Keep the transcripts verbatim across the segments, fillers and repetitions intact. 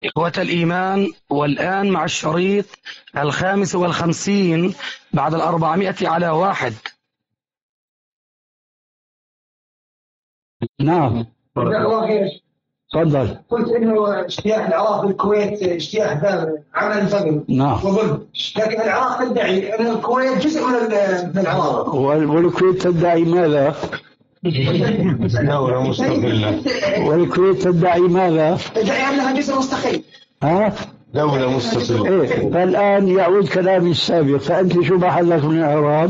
إخوة الإيمان، والآن مع الشريط الخامس والخمسين بعد الأربعمائة على واحد. نعم تفضل. قلت انه اجتياح العراق بالكويت اجتياح باب عمل فقر. نعم. وظلم، لكن العراق تدعي ان الكويت جزء من العراق. والكويت تدعي ماذا؟ دولة مستقلة. والكويت تدعي ماذا؟ تدعي انها جزء مستقل. ها؟ دولة مستقلة. إيه؟ فالآن يعود كلامي السابق، فأنت شو محلك من الإعراب؟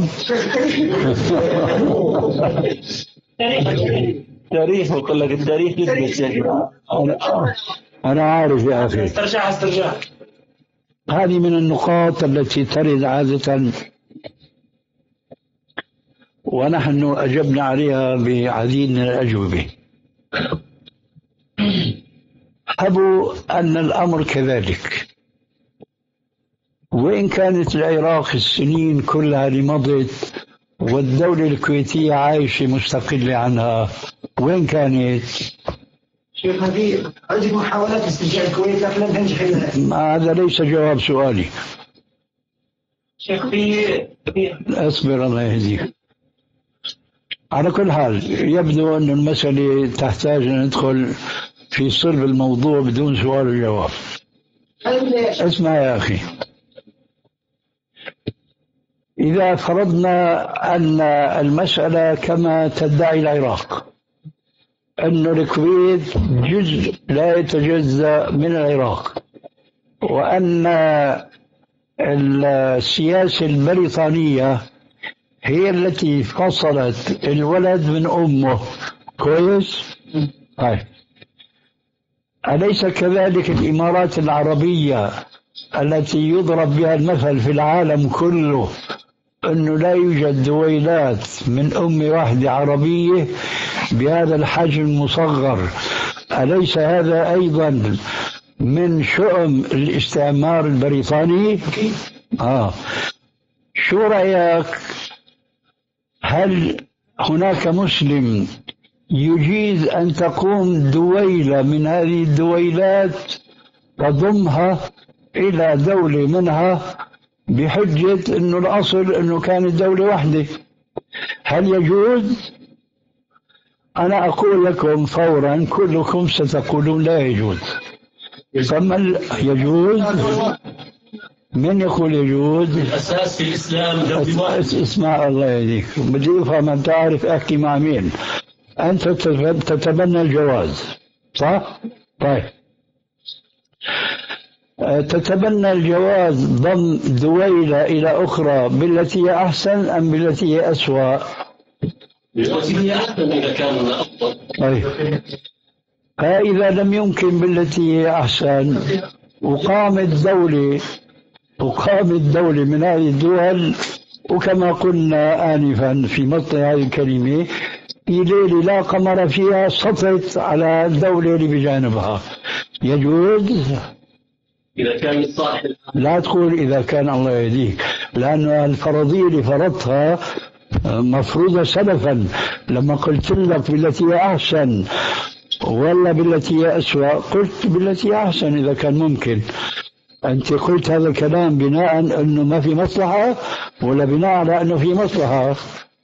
تاريخ وقال لك التاريخ يثبت. أنا, أنا عارف يا أخي. استرجع استرجع. هذه من النقاط التي ترد عادة، ونحن أجبنا عليها بعديد من الأجوبة. حبوا أن الأمر كذلك، وإن كانت العراق السنين كلها اللي مضت والدولة الكويتية عايشة مستقلة عنها، وين كانت؟ شيخ هذه عندك محاولات استرجاع الكويت لكن لم تنجح. هذا ليس جواب سؤالي. شيخ في اصبر الله يهديك. على كل حال يبدو أن المسألة تحتاج أن ندخل في صلب الموضوع بدون سؤال وجواب. اسمع يا أخي، إذا فرضنا أن المسألة كما تدعي العراق، أن الكويت جزء لا يتجزأ من العراق، وأن السياسة البريطانية هي التي فصلت الولد من أمه، كويس؟ طيب، أليس كذلك الإمارات العربية التي يضرب بها المثل في العالم كله أنه لا يوجد دويلات من أم واحدة عربية بهذا الحجم المصغر؟ أليس هذا أيضا من شؤم الاستعمار البريطاني؟ آه. شو رأيك، هل هناك مسلم يجيز أن تقوم دويلة من هذه الدويلات تضمها إلى دولة منها بحجة أنه الأصل أنه كانت دولة واحدة؟ هل يجوز؟ أنا أقول لكم فورا كلكم ستقولون لا يجوز. فما يجوز؟ من يقول يجوز؟ الأساس في الإسلام دولة واحدة. اسمع الله يهديك، بدي أفهم أن تعرف أحكي مع مين. أنت تتبنى الجواز صح؟ طيب، تتبنى الجواز ضم دويلة إلى أخرى بالتي هي أحسن أم بالتي هي أسوأ؟ بالتي هي أحسن إذا كان أفضل. طيب، فإذا لم يمكن بالتي هي أحسن وقامت دولة وقامت دولة من هذه الدول، وكما قلنا آنفا في مطلع هذه الكلمة، في ليلة لا قمر فيها سطت على الدولة اللي بجانبها، يجوز؟ إذا كان صاحب. لا تقول إذا كان، الله يهديك، لأن الفرضية اللي فرضتها مفروضة سلفا. لما قلت لك بالتي هي أحسن ولا بالتي هي أسوأ، قلت بالتي هي أحسن إذا كان ممكن. أنت قلت هذا الكلام بناء أنه ما في مصلحة ولا بناء على أنه في مصلحة؟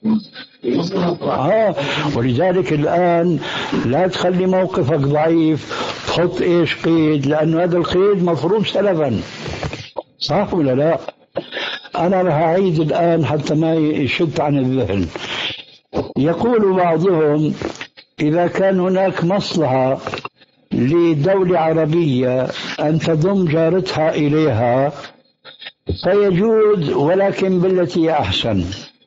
آه. ولذلك الآن لا تخلي موقفك ضعيف، تحط إيش قيد، لأنه هذا القيد مفروض سلفا، صح ولا لا؟ أنا رح أعيد الآن حتى ما يشت عن الذهن. يقول بعضهم إذا كان هناك مصلحة لدولة عربية أن تضم جارتها إليها فيجوز، ولكن بالتي أحسن.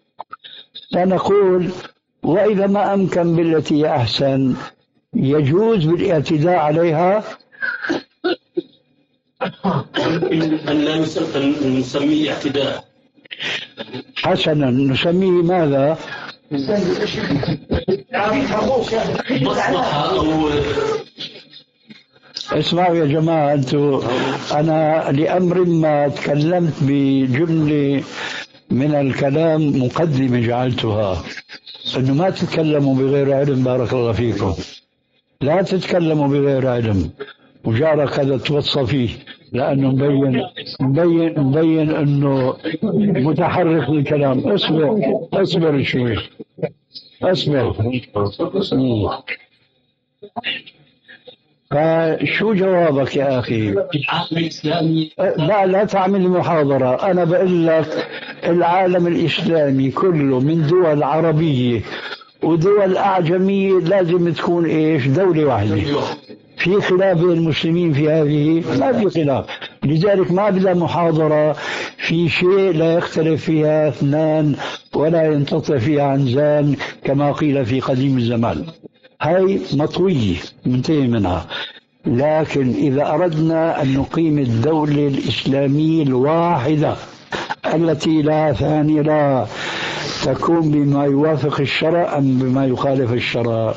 فنقول وإذا ما أمكن بالتي أحسن يجوز بالاعتداء عليها. أن لا نسميه اعتداء. حسنا، نسميه ماذا؟ مصلحة أو. اسمعوا يا جماعة، أنتوا أنا لأمر ما تكلمت بجملة من الكلام مقدمة جعلتها، أنه ما تتكلموا بغير علم. بارك الله فيكم، لا تتكلموا بغير علم. وجارك هذا توصى فيه لأنه مبين مبين مبين أنه متحرك بالكلام. اصبر اصبر شوي اصبر. فشو جوابك يا أخي؟ العالم الإسلامي لا لا تعمل محاضرة. أنا بقول لك العالم الإسلامي كله من دول عربية ودول أعجمية لازم تكون إيش؟ دولة واحدة. في خلاف بين المسلمين في هذه؟ ما في خلاف. لذلك ما بلا محاضرة في شيء لا يختلف فيها اثنان ولا ينتطع فيها عنزان كما قيل في قديم الزمان. هاي مطوية منتهي منها. لكن إذا أردنا أن نقيم الدولة الإسلامية الواحدة التي لا ثاني لها تكون بما يوافق الشرع أم بما يخالف الشرع؟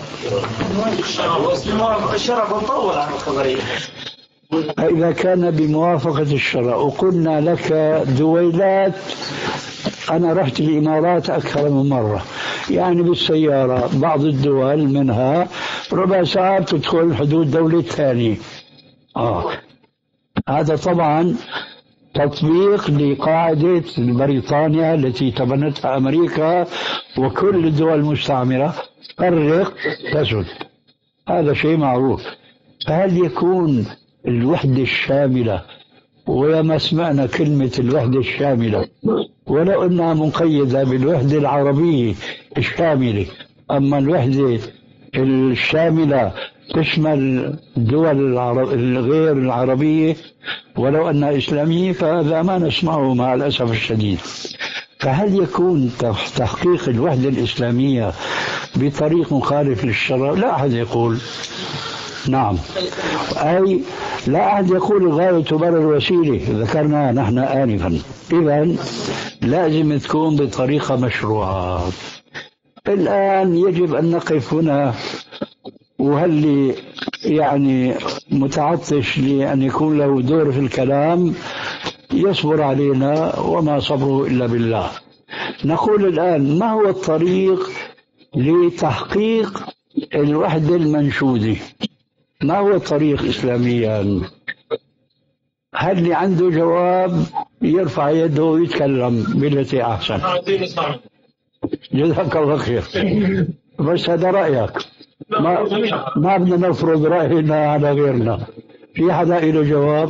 الشرع بنطول عن الخبرية. إذا كان بموافقة الشرع وقلنا لك دويلات. أنا رحت الإمارات أكثر من مرة يعني بالسيارة. بعض الدول منها ربع ساعة تدخل حدود دولة ثانية. آه. هذا طبعا تطبيق لقاعدة بريطانيا التي تبنتها أمريكا وكل الدول المستعمرة فرق تسد. هذا شيء معروف. فهل يكون الوحدة الشاملة ولما سمعنا كلمة الوحدة الشاملة ولو أنها مقيدة بالوحدة العربية الشاملة، أما الوحدة الشاملة تشمل الدول العرب الغير العربية ولو أنها إسلامية، فهذا ما نسمعه مع الأسف الشديد. فهل يكون تحقيق الوحدة الإسلامية بطريق مخالف للشرع؟ لا أحد يقول. نعم، أي لا أحد يقول الغاية تبرر الوسيلة، ذكرنا نحن آنفا. إذن لازم تكون بطريقة مشروعة. الآن يجب أن نقف هنا، وهل يعني متعطش لأن يكون له دور في الكلام يصبر علينا وما صبره إلا بالله. نقول الآن ما هو الطريق لتحقيق الوحدة المنشودة؟ ما هو الطريق إسلاميا؟ هل اللي عنده جواب يرفع يده ويتكلم بالتي أحسن؟ جزاك الله خير. بس هذا رأيك، ما, ما بدنا نفرض رأينا على غيرنا. في حدا له جواب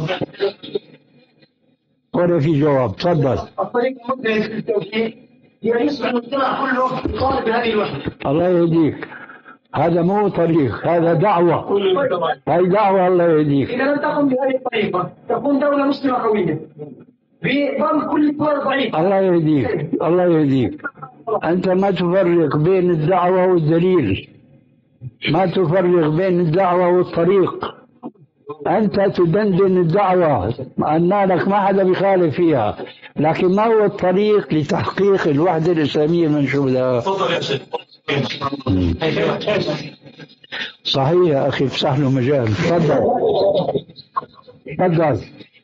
ولا في جواب؟ تفضل. الطريق المثلث في التوحيد يعني يصبح المجتمع كله يطالب بهذه الوحدة. الله يهديك، هذا مو طريق، هذا دعوة. هاي دعوة، الله يهديك. إذا لم تقم بهذه الطريقة تكون دولة مسلمة قوية بضم كل الدول الضعيفة. الله يهديك، الله يهديك. أنت ما تفرق بين الدعوة والدليل، ما تفرق بين الدعوة والطريق. أنت تدندن الدعوة أن لك ما حدا بيخالف فيها، لكن ما هو الطريق لتحقيق الوحدة الإسلامية المنشودة؟ صحيح يا أخي، افسح له مجال. تفضل تفضل.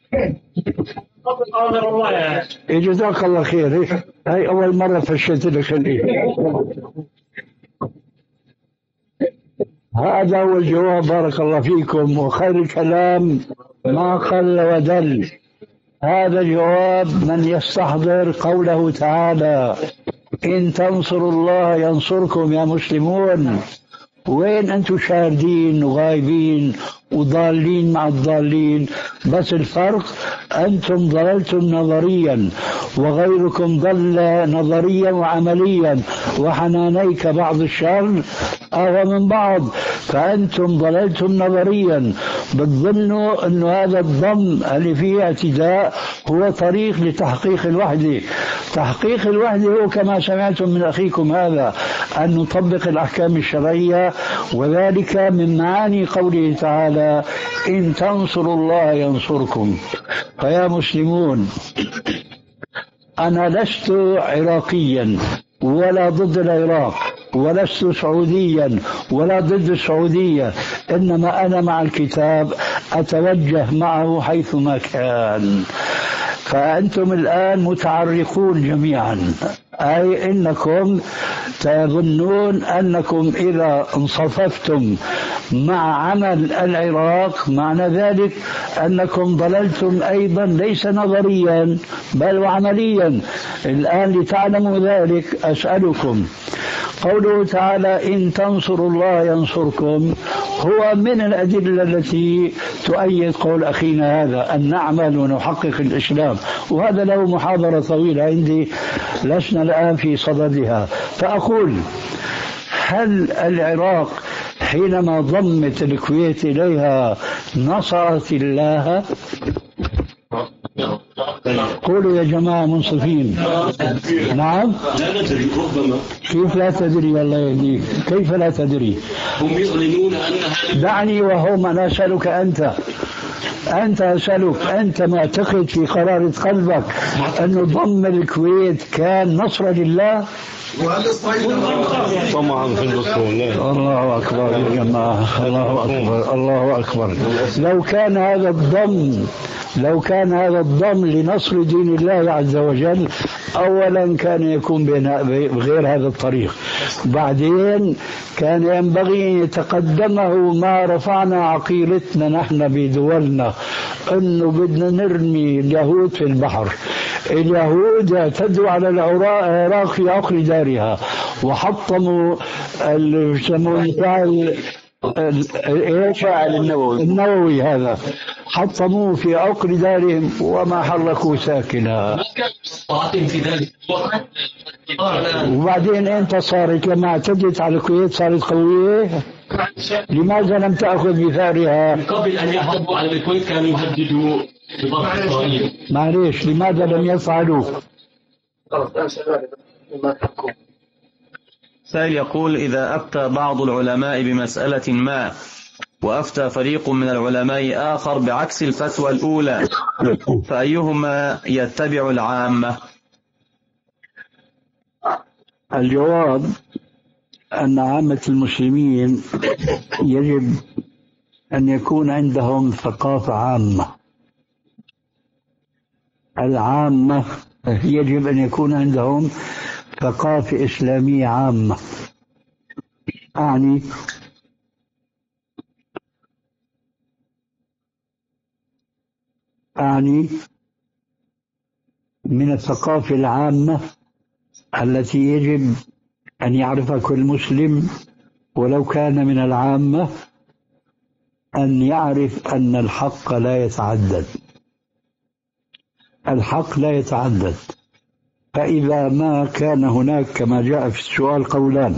جزاك الله خير. هاي أول مرة فشيت لك خليه. هذا هو الجواب. بارك الله فيكم. وخير الكلام ما قل ودل. هذا جواب من يستحضر قوله تعالى: إن تنصروا الله ينصركم يا مسلمون. وين أنتم شاردين وغايبين وضالين مع الضالين؟ بس الفرق أنتم ضللتم نظريا وغيركم ضل نظريا وعمليا، وحنانيك بعض الشر أو من بعض. فأنتم ضللتم نظريا، بتظنوا أن هذا الضم اللي فيه اعتداء هو طريق لتحقيق الوحدة. تحقيق الوحدة هو كما سمعتم من أخيكم هذا أن نطبق الأحكام الشرعية، وذلك من معاني قوله تعالى: إن تنصروا الله ينصركم. فيا مسلمون، أنا لست عراقيا ولا ضد العراق، ولست سعوديا ولا ضد السعودية، إنما أنا مع الكتاب أتوجه معه حيثما كان. فأنتم الآن متعرقون جميعا، أي إنكم تظنون أنكم إذا انصففتم مع عمل العراق معنى ذلك أنكم ضللتم أيضا ليس نظريا بل وعمليا. الآن لتعلموا ذلك أسألكم، قوله تعالى إن تنصروا الله ينصركم هو من الأدلة التي تؤيد قول أخينا هذا أن نعمل ونحقق الإسلام، وهذا له محاضرة طويلة عندي لسنا الآن في صددها. فأقول هل العراق حينما ضمت الكويت إليها نصرت الله؟ قولوا يا جماعة منصفين. نعم. لا ندري ربما. كيف لا تدري؟ الله يهديك، كيف لا تدري؟ هم يعلنون أنها. دعني وهم، أنا أسألك أنت أنت أسألك أنت معتقد في قرارة قلبك أن ضم الكويت كان نصر لله؟ طمعا في البترول. الله أكبر يا جماعة، الله أكبر، الله أكبر. لو كان هذا الضم لو كان هذا الضم لنصر دين الله عز وجل أولا كان يكون بغير هذا الطريق، بعدين كان ينبغي أن يتقدمه ما رفعنا عقيدتنا نحن بدولنا أنه بدنا نرمي اليهود في البحر. اليهود تدعو على العراق في عقر دارها وحطموا المفاعل النووي النووي هذا حطموه في عقر دارهم وما حركوا ساكنا. وبعدين انت صارت لما اعتدت على الكويت صارت قوية، لماذا لم تأخذ بثارها؟ من قبل أن يهربوا على الكويت كانوا يهددوا بضرب إسرائيل. معليش، لماذا لم يفعلوا؟ سائل يقول إذا أفتى بعض العلماء بمسألة ما وأفتى فريق من العلماء آخر بعكس الفتوى الأولى فأيهما يتبع العامة؟ الجواب أن عامة المسلمين يجب أن يكون عندهم ثقافة عامة. العامة يجب أن يكون عندهم ثقافة إسلامية عامة. أعني أعني من الثقافة العامة التي يجب أن يعرفها كل مسلم ولو كان من العامة أن يعرف أن الحق لا يتعدد. الحق لا يتعدد، فإذا ما كان هناك كما جاء في السؤال قولان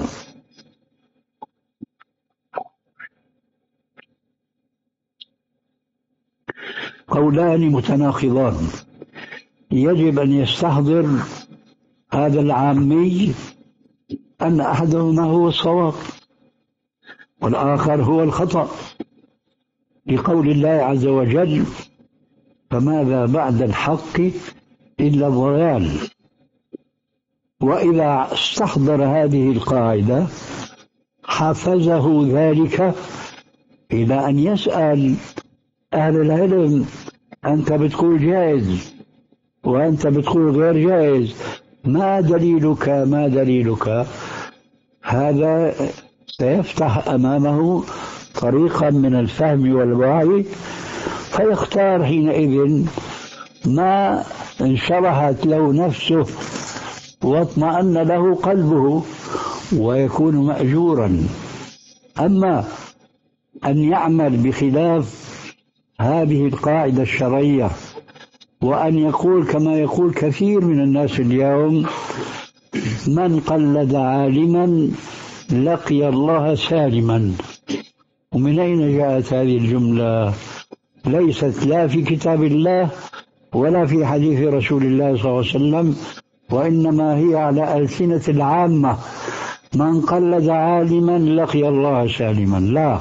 قولان متناقضان يجب أن يستحضر هذا العامي أن أحدهما هو الصواب والآخر هو الخطأ، لقول الله عز وجل فماذا بعد الحق إلا الضلال. وإذا استحضر هذه القاعدة حفزه ذلك إلى أن يسأل أهل العلم أنت بتقول جائز وأنت بتقول غير جائز، ما دليلك ما دليلك؟ هذا سيفتح أمامه طريقا من الفهم والوعي، فيختار حينئذ ما انشرحت له نفسه واطمأن له قلبه ويكون مأجورا. أما أن يعمل بخلاف هذه القاعدة الشرعية وأن يقول كما يقول كثير من الناس اليوم من قلد عالما لقي الله سالما، ومن أين جاءت هذه الجملة؟ ليست لا في كتاب الله ولا في حديث رسول الله صلى الله عليه وسلم، وإنما هي على ألسنة العامة. من قلد عالما لقي الله سالما، لا،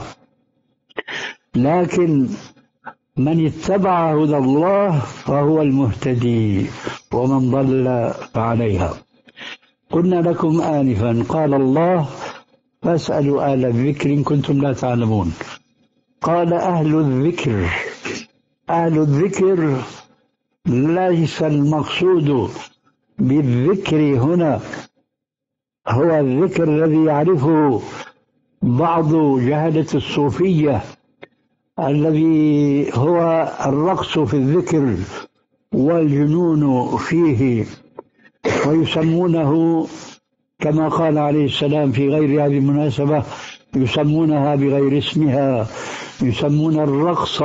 لكن من اتبع هدى الله فهو المهتدي ومن ضل فعليها. قلنا لكم آنفا قال الله فاسألوا أهل الذكر إن كنتم لا تعلمون. قال أهل الذكر، أهل الذكر ليس المقصود بالذكر هنا هو الذكر الذي يعرفه بعض جهلة الصوفية، الذي هو الرقص في الذكر والجنون فيه، ويسمونه كما قال عليه السلام في غير هذه المناسبة، يسمونها بغير اسمها، يسمون الرقص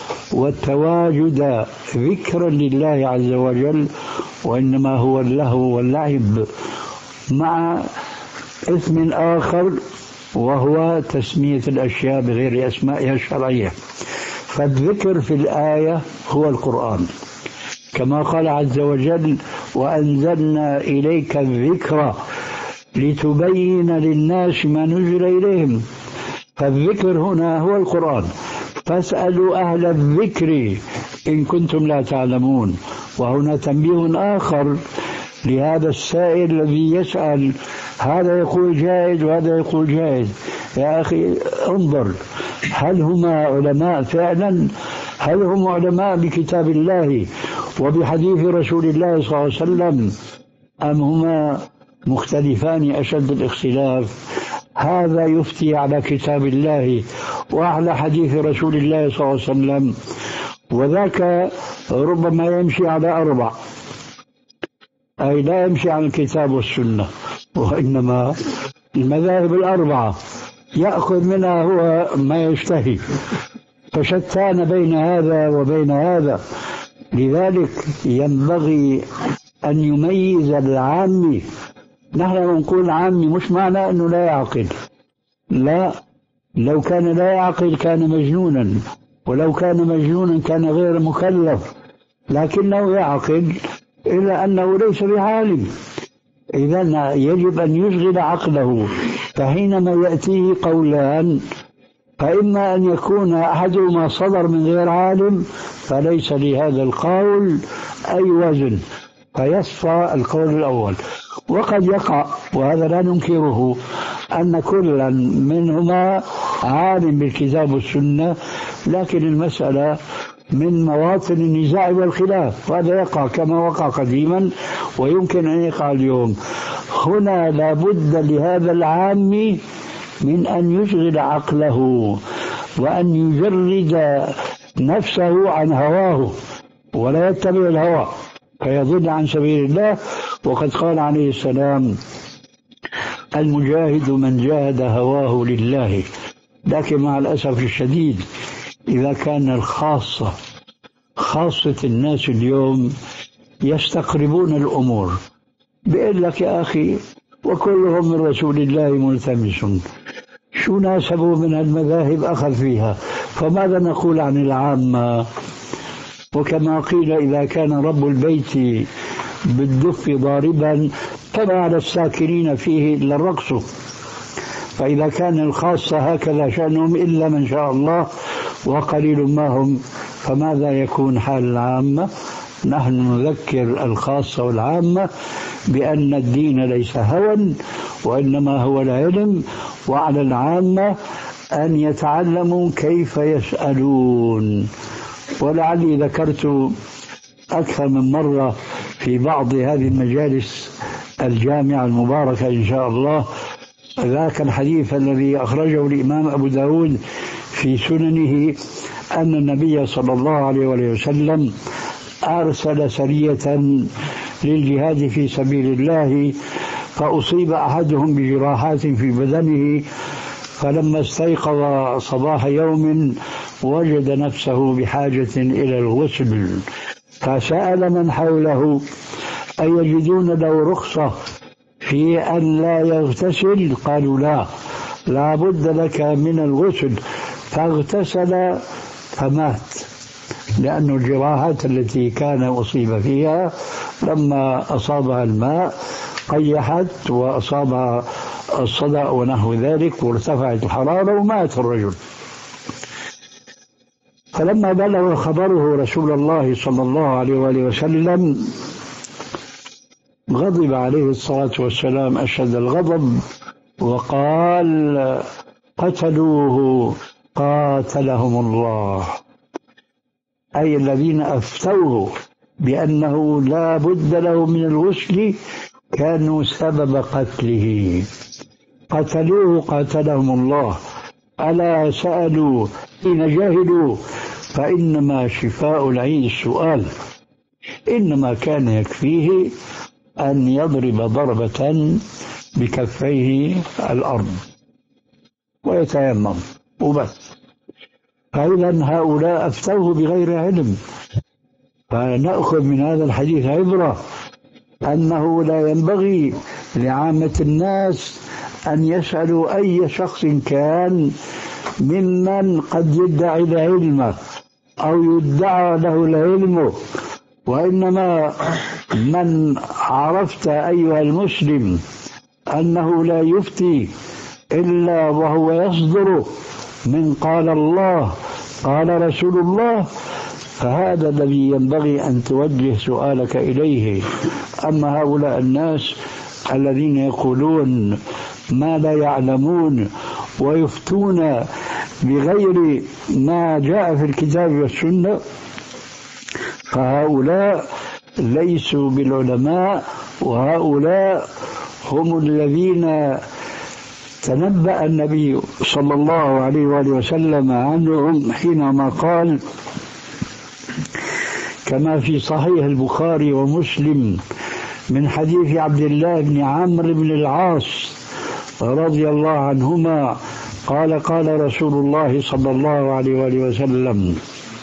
والتواجد ذكرا لله عز وجل، وإنما هو اللهو واللعب مع اسم آخر وهو تسمية الأشياء بغير أسمائها الشرعية. فالذكر في الآية هو القرآن، كما قال عز وجل: وأنزلنا إليك الذكر لتبين للناس ما نزل إليهم. فالذكر هنا هو القرآن. فاسألوا أهل الذكر إن كنتم لا تعلمون. وهنا تنبيه آخر لهذا السائل الذي يسأل، هذا يقول جائز وهذا يقول جائز. يا أخي انظر، هل هما علماء فعلا؟ هل هم علماء بكتاب الله وبحديث رسول الله صلى الله عليه وسلم، أم هما مختلفان أشد الاختلاف؟ هذا يفتي على كتاب الله وعلى حديث رسول الله صلى الله عليه وسلم، وذاك ربما يمشي على أربع، أي لا يمشي على الكتاب والسنة، وإنما المذاهب الأربعة يأخذ منها هو ما يشتهي، فشتان بين هذا وبين هذا. لذلك ينبغي أن يميز العامي. نحن نقول عامي مش معنى أنه لا يعقل، لا، لو كان لا يعقل كان مجنونا، ولو كان مجنونا كان غير مكلف، لكنه يعقل إلا أنه ليس بعالم. إذن يجب أن يشغل عقله. فحينما يأتيه قولان، فإما أن يكون أحدهما صدر من غير عالم فليس لهذا القول أي وزن، فيصفى القول الأول. وقد يقع، وهذا لا ننكره، أن كلا منهما عالم بالكتاب والسنة، لكن المسألة من مواطن النزاع والخلاف، وهذا يقع كما وقع قديما ويمكن أن يقع اليوم. هنا لابد لهذا العام من أن يشغل عقله وأن يجرد نفسه عن هواه ولا يتبع الهوى فيضل عن سبيل الله. وقد قال عليه السلام: المجاهد من جاهد هواه لله. لكن مع الأسف الشديد إذا كان الخاصة خاصة الناس اليوم يستقربون الأمور، بيقول لك يا أخي وكلهم من رسول الله ملتمس، شو ناسبوا من المذاهب أخذ فيها، فماذا نقول عن العامة؟ وكما قيل: إذا كان رب البيت بالدف ضاربا فما على الساكنين فيه إلا الرقص. فإذا كان الخاصة هكذا شأنهم إلا من شاء الله وقليل ما هم، فماذا يكون حال العامة؟ نحن نذكر الخاصة والعامة بأن الدين ليس هوى وإنما هو العلم، وعلى العامة أن يتعلموا كيف يسألون. ولعلي ذكرت أكثر من مرة في بعض هذه المجالس الجامعة المباركة إن شاء الله ذاك الحديث الذي أخرجه الإمام أبو داود في سننه أن النبي صلى الله عليه وسلم أرسل سرية للجهاد في سبيل الله، فأصيب أحدهم بجراحات في بدنه، فلما استيقظ صباح يوم وجد نفسه بحاجة إلى الغسل، فسأل من حوله أيجدون له رخصة في أن لا يغتسل؟ قالوا لا، لا بد لك من الغسل. فاغتسل فمات، لأن الجراحات التي كان أصيب فيها لما أصابها الماء قيحت وأصابها الصدأ ونحو ذلك وارتفعت الحرارة ومات الرجل. فلما بلغ خبره رسول الله صلى الله عليه وآله وسلم غضب عليه الصلاة والسلام أشد الغضب وقال: قتلوه قاتلهم الله، أي الذين أفتوه بأنه لا بد له من الغسل كانوا سبب قتله، قتلوه قاتلهم الله. ألا سألوا حين جهلوا؟ فإنما شفاء العين السؤال. إنما كان يكفيه أن يضرب ضربة بكفيه الأرض ويتيمم وبس. فإذا هؤلاء أفتوه بغير علم. فنأخذ من هذا الحديث عبرة أنه لا ينبغي لعامة الناس أن يسألوا أي شخص كان ممن قد يدعي العلم أو يدعى له العلم، وإنما من عرفت أيها المسلم أنه لا يفتي إلا وهو يصدر من قال الله قال رسول الله، فهذا الذي ينبغي أن توجه سؤالك إليه. أما هؤلاء الناس الذين يقولون ما لا يعلمون ويفتون بغير ما جاء في الكتاب والسنة، فهؤلاء ليسوا بالعلماء، وهؤلاء هم الذين تنبأ النبي صلى الله عليه وآله وسلم عنهم حينما قال كما في صحيح البخاري ومسلم من حديث عبد الله بن عمرو بن العاص رضي الله عنهما قال قال رسول الله صلى الله عليه وآله وسلم: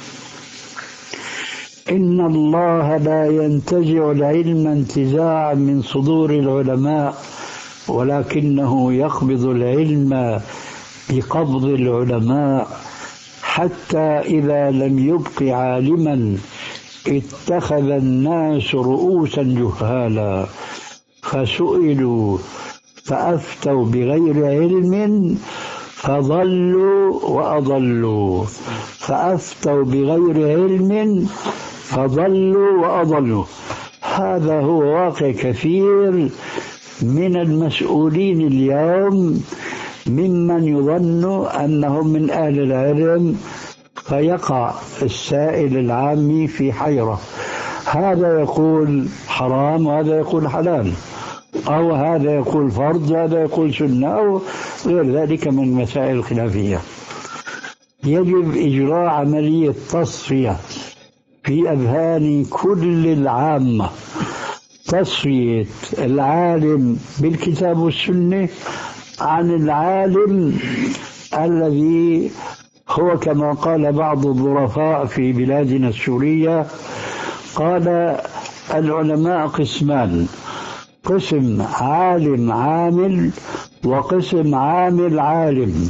إن الله لا ينتزع العلم انتزاعا من صدور العلماء، ولكنه يقبض العلم بقبض العلماء، حتى إذا لم يبق عالما اتخذ الناس رؤوسا جهالا فسئلوا فأفتوا بغير علم فضلوا وأضلوا، فأفتوا بغير علم فضلوا وأضلوا. هذا هو واقع كثير من المسؤولين اليوم ممن يظن أنهم من أهل العلم، فيقع السائل العامي في حيرة، هذا يقول حرام وهذا يقول حلال، أو هذا يقول فرض وهذا يقول سنة، أو غير ذلك من المسائل الخلافية. يجب إجراء عملية تصفية في أذهان كل العامة، تصفية العالم بالكتاب والسنة عن العالم الذي هو كما قال بعض الظرفاء في بلادنا السورية، قال العلماء قسمان: قسم عالم عامل وقسم عامل عالم.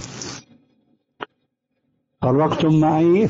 فرقتم معي؟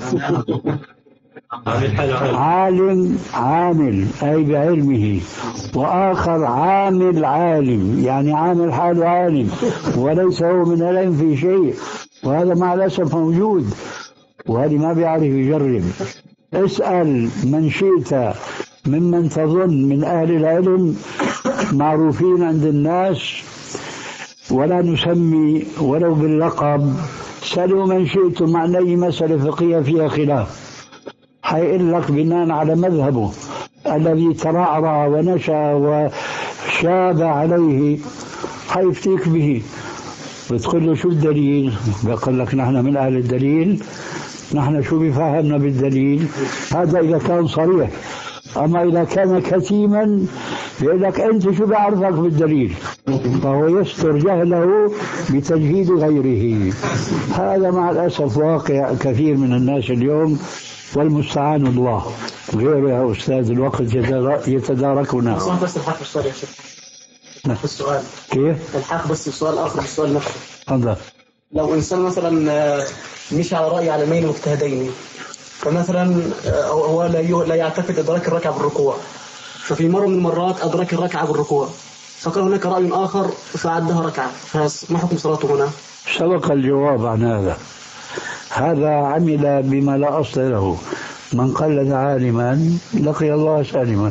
عالم عامل أي بعلمه، وآخر عامل عالم يعني عامل حاله عالم وليس هو من العلم في شيء، وهذا مع الأسف موجود، وهذه ما بيعرف يجرب. اسأل من شئت ممن تظن من أهل العلم معروفين عند الناس ولا نسمي ولو باللقب، سألوا من شئتم عن أي مسألة فقهية فيها خلاف، حيقول لك بناء على مذهبه الذي ترعرع ونشأ وشاب عليه، حيفتيك به. بتقول له شو الدليل؟ بيقول لك نحن من أهل الدليل، نحن شو بفهمنا بالدليل. هذا إذا كان صريح، أما إذا كان كتيما بيقول لك أنت شو بعرفك بالدليل، فهو يستر جهله بتجهيد غيره. هذا مع الأسف واقع كثير من الناس اليوم، والمستعان الله. غير يا أستاذ الوقت يتداركنا. بس الحق بالسؤال يا شيخ. نعم. السؤال كيف؟ الحق بس السؤال آخر بالسؤال نفسه. تفضل. لو إنسان مثلا مشي على رأي عالمين مجتهدين، فمثلا هو لا يعتقد إدراك الركعة بالركوع، ففي مرة من المرات أدرك الركعة بالركوع، فكان هناك رأي آخر فعدها ركعة، فما حكم صلاته هنا؟ سبق الجواب عن هذا. هذا عمل بما لا أصل له. من قلد عالما لقي الله سالما.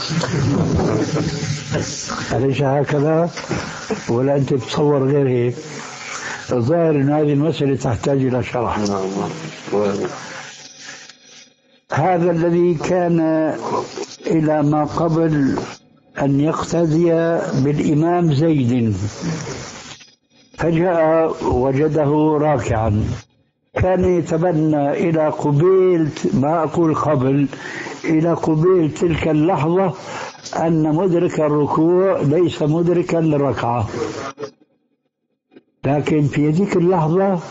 أليس هكذا؟ ولا أنت تصور غير هيك؟ الظاهر أن هذه المسألة تحتاج إلى شرح. هذا الذي كان إلى ما قبل أن يقتدي بالإمام زيد، فجاء وجده راكعا، كان يتبنى إلى قبيل، ما أقول قبل، إلى قبيل تلك اللحظة أن مدرك الركوع ليس مدركا للركعة، لكن في ذيك اللحظة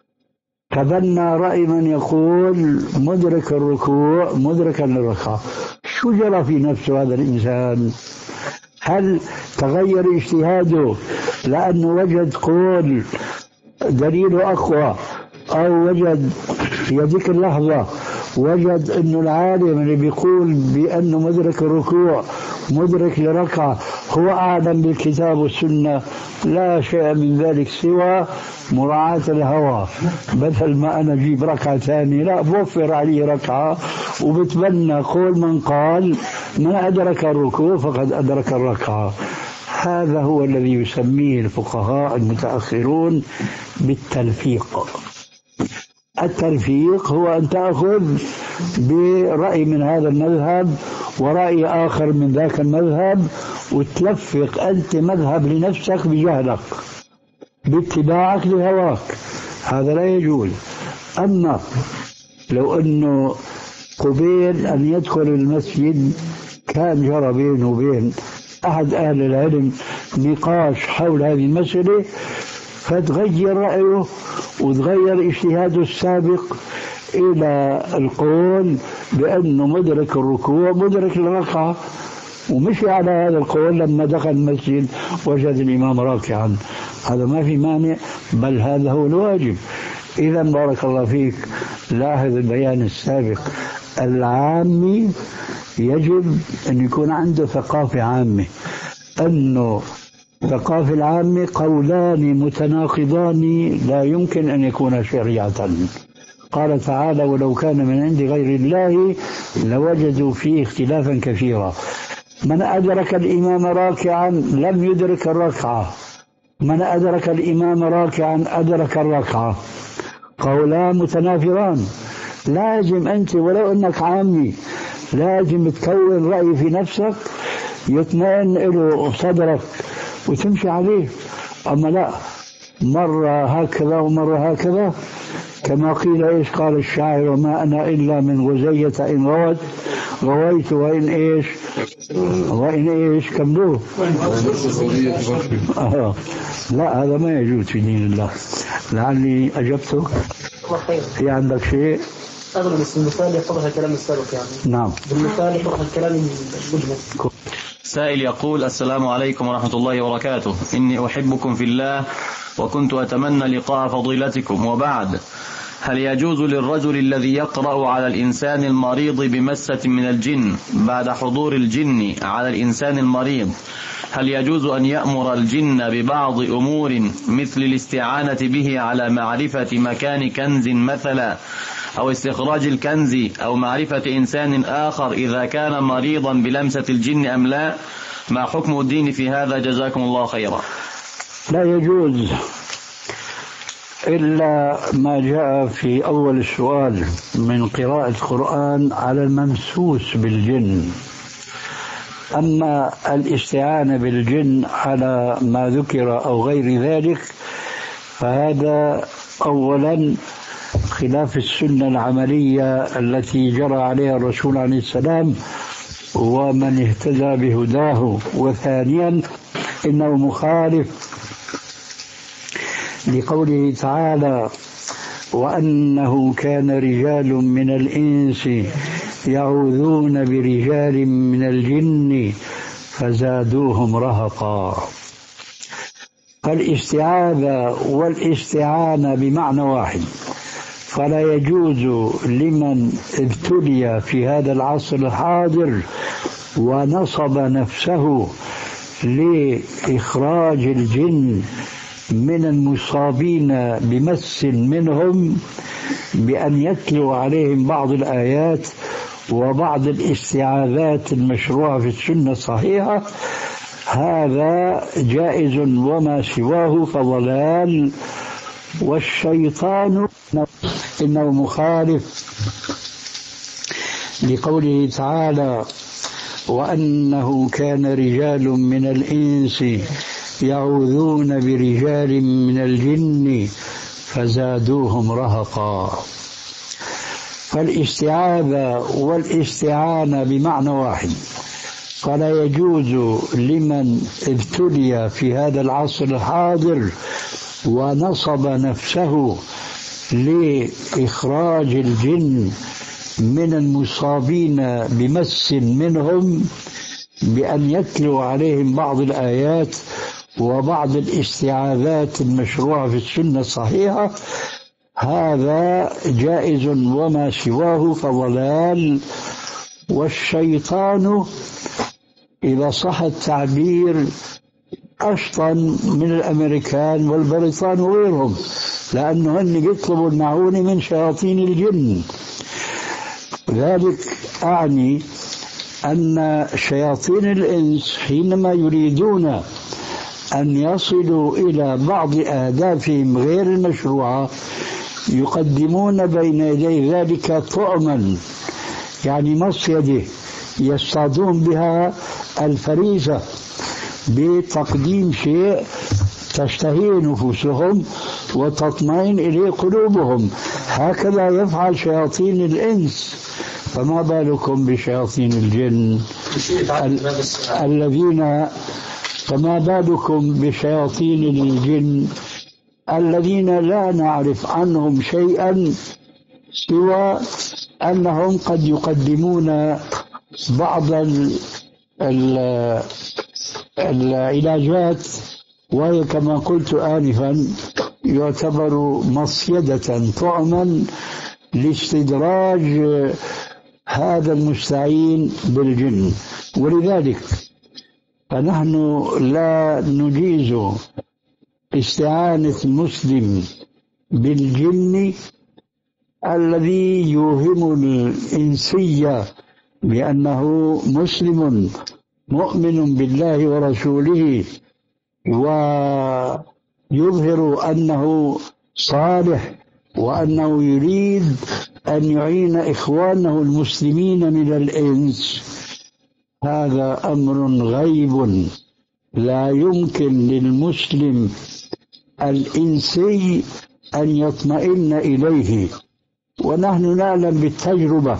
تبنى رأي من يقول مدرك الركوع مدركا للركعة. شو جرى في نفس هذا الإنسان؟ هل تغير اجتهاده لأنه وجد قول دليله أقوى، أو وجد في ذيك اللحظة وجد أنه العالم اللي بيقول بأنه مدرك الركوع مدرك لركعة هو أعلم بالكتاب والسنة؟ لا شيء من ذلك سوى مراعاة الهوى. بدل ما أنا أجيب ركعة ثانية لا، بوفر عليه ركعة وبتبنى قول من قال من أدرك الركوع فقد أدرك الركعة. هذا هو الذي يسميه الفقهاء المتأخرون بالتلفيق. التلفيق هو أن تأخذ برأي من هذا المذهب ورأي آخر من ذاك المذهب وتلفق أنت مذهب لنفسك بجهلك باتباعك لهواك، هذا لا يجوز. أما لو أنه قبيل أن يدخل المسجد كان جرى بينه وبين أحد أهل العلم نقاش حول هذه المسألة، فتغير رأيه وتغير اجتهاده السابق إلى القول بأنه مدرك الركوع مدرك الركعة، ومشي على هذا القول لما دخل المسجد وجد الإمام راكعا، هذا ما في مانع، بل هذا هو الواجب. إذا بارك الله فيك، لاحظ البيان السابق، العامي يجب أن يكون عنده ثقافة عامة، أنه ثقافة العامة قولان متناقضان لا يمكن أن يكون شريعة. قال تعالى ولو كان من عند غير الله لوجدوا فيه اختلافا كثيرا. من أدرك الإمام راكعا لم يدرك الركعة، من أدرك الإمام راكعا أدرك الركعة، قولان متنافران. لازم أنت ولو أنك عامي لازم تكون رأي في نفسك يطمئن له صدرك وتمشي عليه. أما لا، مرة هكذا ومرة هكذا، كما قيل إيش قال الشاعر وما أنا إلا من غزية إن غوت غويت وإن إيش وإن إيش كملوه. آه. لا، هذا ما يجوز في دين الله. لعلي أجبتك. في عندك شيء؟ أغلب المثال يتضح الكلام السابق يعني. نعم. بالمثال يتضح الكلام المجمل. سائل يقول السلام عليكم ورحمة الله وبركاته، إني أحبكم في الله وكنت أتمنى لقاء فضيلتكم، وبعد، هل يجوز للرجل الذي يقرأ على الإنسان المريض بمسة من الجن بعد حضور الجن على الإنسان المريض، هل يجوز أن يأمر الجن ببعض أمور مثل الاستعانة به على معرفة مكان كنز مثلا، أو استخراج الكنز، أو معرفة إنسان آخر إذا كان مريضا بلمسة الجن أم لا؟ ما حكم الدين في هذا؟ جزاكم الله خيرا. لا يجوز إلا ما جاء في أول السؤال من قراءة القرآن على الممسوس بالجن. أما الاستعانة بالجن على ما ذكر أو غير ذلك فهذا أولا خلاف السنة العملية التي جرى عليها الرسول عليه السلام ومن اهتدى بهداه، وثانيا إنه مخالف لقوله تعالى وأنه كان رجال من الإنس يعوذون برجال من الجن فزادوهم رهقا. فالاستعاذة والاستعانة بمعنى واحد، فلا يجوز لمن ابتلي في هذا العصر الحاضر ونصب نفسه لإخراج الجن من المصابين بمس منهم بأن يتلو عليهم بعض الآيات وبعض الاستعاذات المشروعة في السنة الصحيحة. هذا جائز وما سواه فضلال، والشيطان إنه مخالف لقوله تعالى وأنه كان رجال من الإنس يعوذون برجال من الجن فزادوهم رهقا. فالاستعاذة والاستعانة بمعنى واحد، فلا يجوز لمن ابتلي في هذا العصر الحاضر ونصب نفسه لإخراج الجن من المصابين بمس منهم بأن يتلو عليهم بعض الآيات وبعض الاستعاذات المشروعة في السنة الصحيحة. هذا جائز وما سواه فضلال. والشيطان إذا صح التعبير أشطن من الأمريكان والبريطان وغيرهم، لأنهم يطلبوا المعونة من شياطين الجن. ذلك أعني أن شياطين الإنس حينما يريدون أن يصلوا إلى بعض أهدافهم غير المشروعة يقدمون بين يدي ذلك طعما، يعني مصيدة يصطادون بها الفريسة بتقديم شيء تشتهيه نفوسهم وتطمئن إليه قلوبهم. هكذا يفعل شياطين الإنس، فما بالكم بشياطين الجن الذين فما بالكم بشياطين الجن الذين لا نعرف عنهم شيئا سوى أنهم قد يقدمون بعض ال ال العلاجات، وهي كما قلت آنفا يعتبر مصيدة طعما لاستدراج هذا المستعين بالجن. ولذلك فنحن لا نجيز استعانة المسلم بالجن الذي يوهم الإنسية بأنه مسلم مؤمن بالله ورسوله ويظهر أنه صالح وأنه يريد أن يعين إخوانه المسلمين من الإنس. هذا أمر غيب لا يمكن للمسلم الإنسي أن يطمئن إليه. ونحن نعلم بالتجربة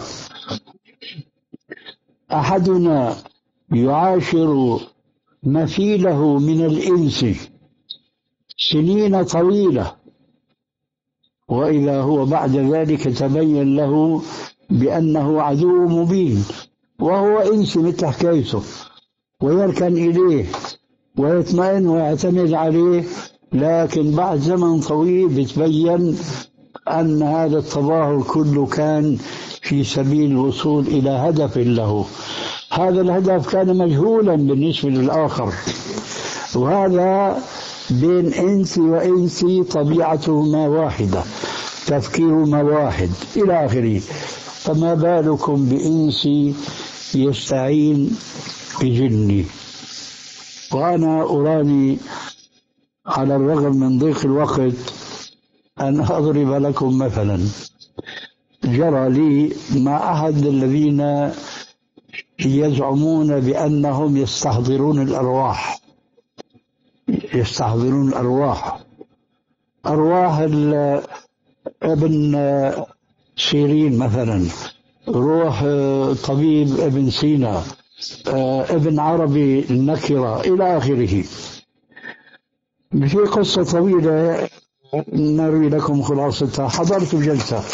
أحدنا يعاشر مثيله من الإنس سنين طويلة، وإذا هو بعد ذلك تبين له بأنه عدو مبين، وهو إنس مثل حكايته ويركن إليه ويطمئن ويعتمد عليه، لكن بعد زمن طويل بتبين أن هذا التظاهر كله كان في سبيل الوصول إلى هدف له. هذا الهدف كان مجهولا بالنسبة للآخر، وهذا بين إنسي وإنسي طبيعتهما واحدة، تفكيرهما واحد إلى آخره. فما بالكم بإنسي يستعين بجني؟ وأنا أراني على الرغم من ضيق الوقت أن أضرب لكم مثلا جرى لي مع أحد الذين يزعمون بأنهم يستحضرون الأرواح يستحضرون الأرواح أرواح ابن سيرين مثلا، روح طبيب ابن سينا، ابن عربي النكرة إلى آخره. في قصة طويلة نروي لكم خلاصتها. حضرت جلسة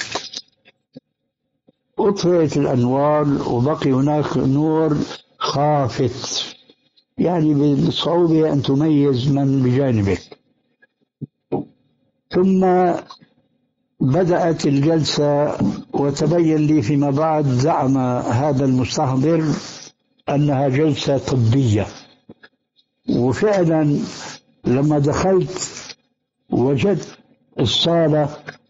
أطفئت الأنوار وبقي هناك نور خافت، يعني بالصعوبة أن تميز من بجانبك. ثم بدأت الجلسة وتبين لي فيما بعد زعم هذا المستحضر أنها جلسة طبية. وفعلا لما دخلت وجدت الصالة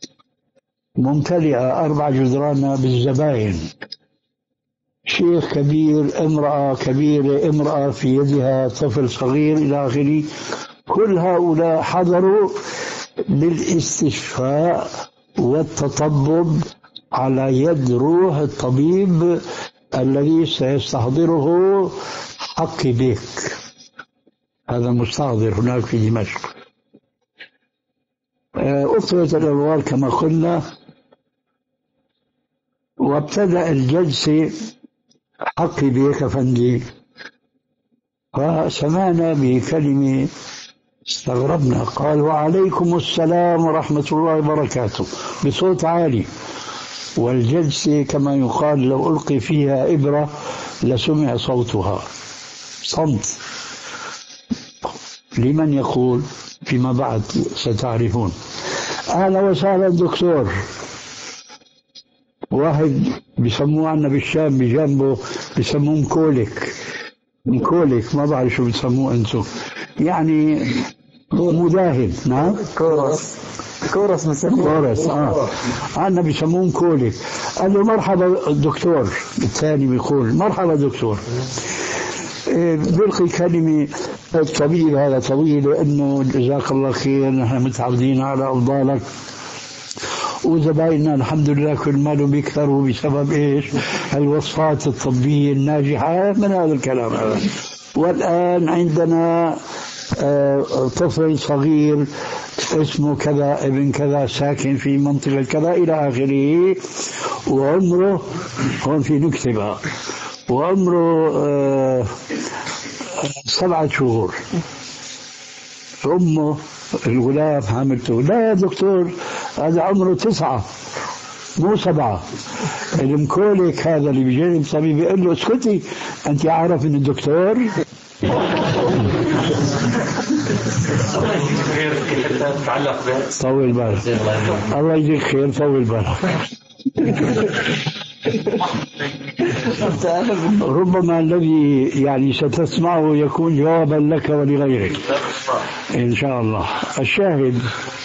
ممتلئة أربع جدران بالزبائن، شيخ كبير، امرأة كبيرة، امرأة في يدها طفل صغير إلى آخره. كل هؤلاء حضروا للاستشفاء والتطبب على يد روح الطبيب الذي سيستحضره حقي بك. هذا المستحضر هناك في دمشق. أطلت الأنوار كما قلنا، وابتدأ الجلسة حقي بك أفندي، فسمعنا بكلمة استغربنا، قال وعليكم السلام ورحمة الله وبركاته بصوت عالي. والجلسة كما يقال لو ألقي فيها إبرة لسمع صوتها. صمت. لمن يقول؟ فيما بعد ستعرفون. أهلا وسهلا دكتور. واحد بيسموه عنا بالشام بجنبه بيسموه مكولك. مكولك ما بعرف شو بتسموه أنتم، يعني مداهن. نعم كورس كورس مسميه كورس. اه عنا بيسموه مكولك. قال له مرحبا الدكتور. الثاني بيقول مرحبا دكتور. بلقي كلمة الطبيب هذا طويل، لأنه جزاك الله خير نحن متعودين على أفضالك، وزبايننا الحمد لله كل مالهم بيكثروا بسبب إيش؟ الوصفات الطبية الناجحة من هذا الكلام هذا. والآن عندنا طفل صغير اسمه كذا ابن كذا ساكن في منطقة كذا إلى آخره، وعمره هون في نكتبها، وعمره آه سبعة شهور. أمه الغلام حاملته. لا يا دكتور هذا عمره تسعة مو سبعة. المكولك هذا اللي بيجي الطبيب يقول له اسكتي أنت عارف إن الدكتور. طول بالك. الله يجزيك خير. طول بالك. ربما الذي يعني ستسمعه يكون جوابا لك ولغيرك إن شاء الله. الشاهد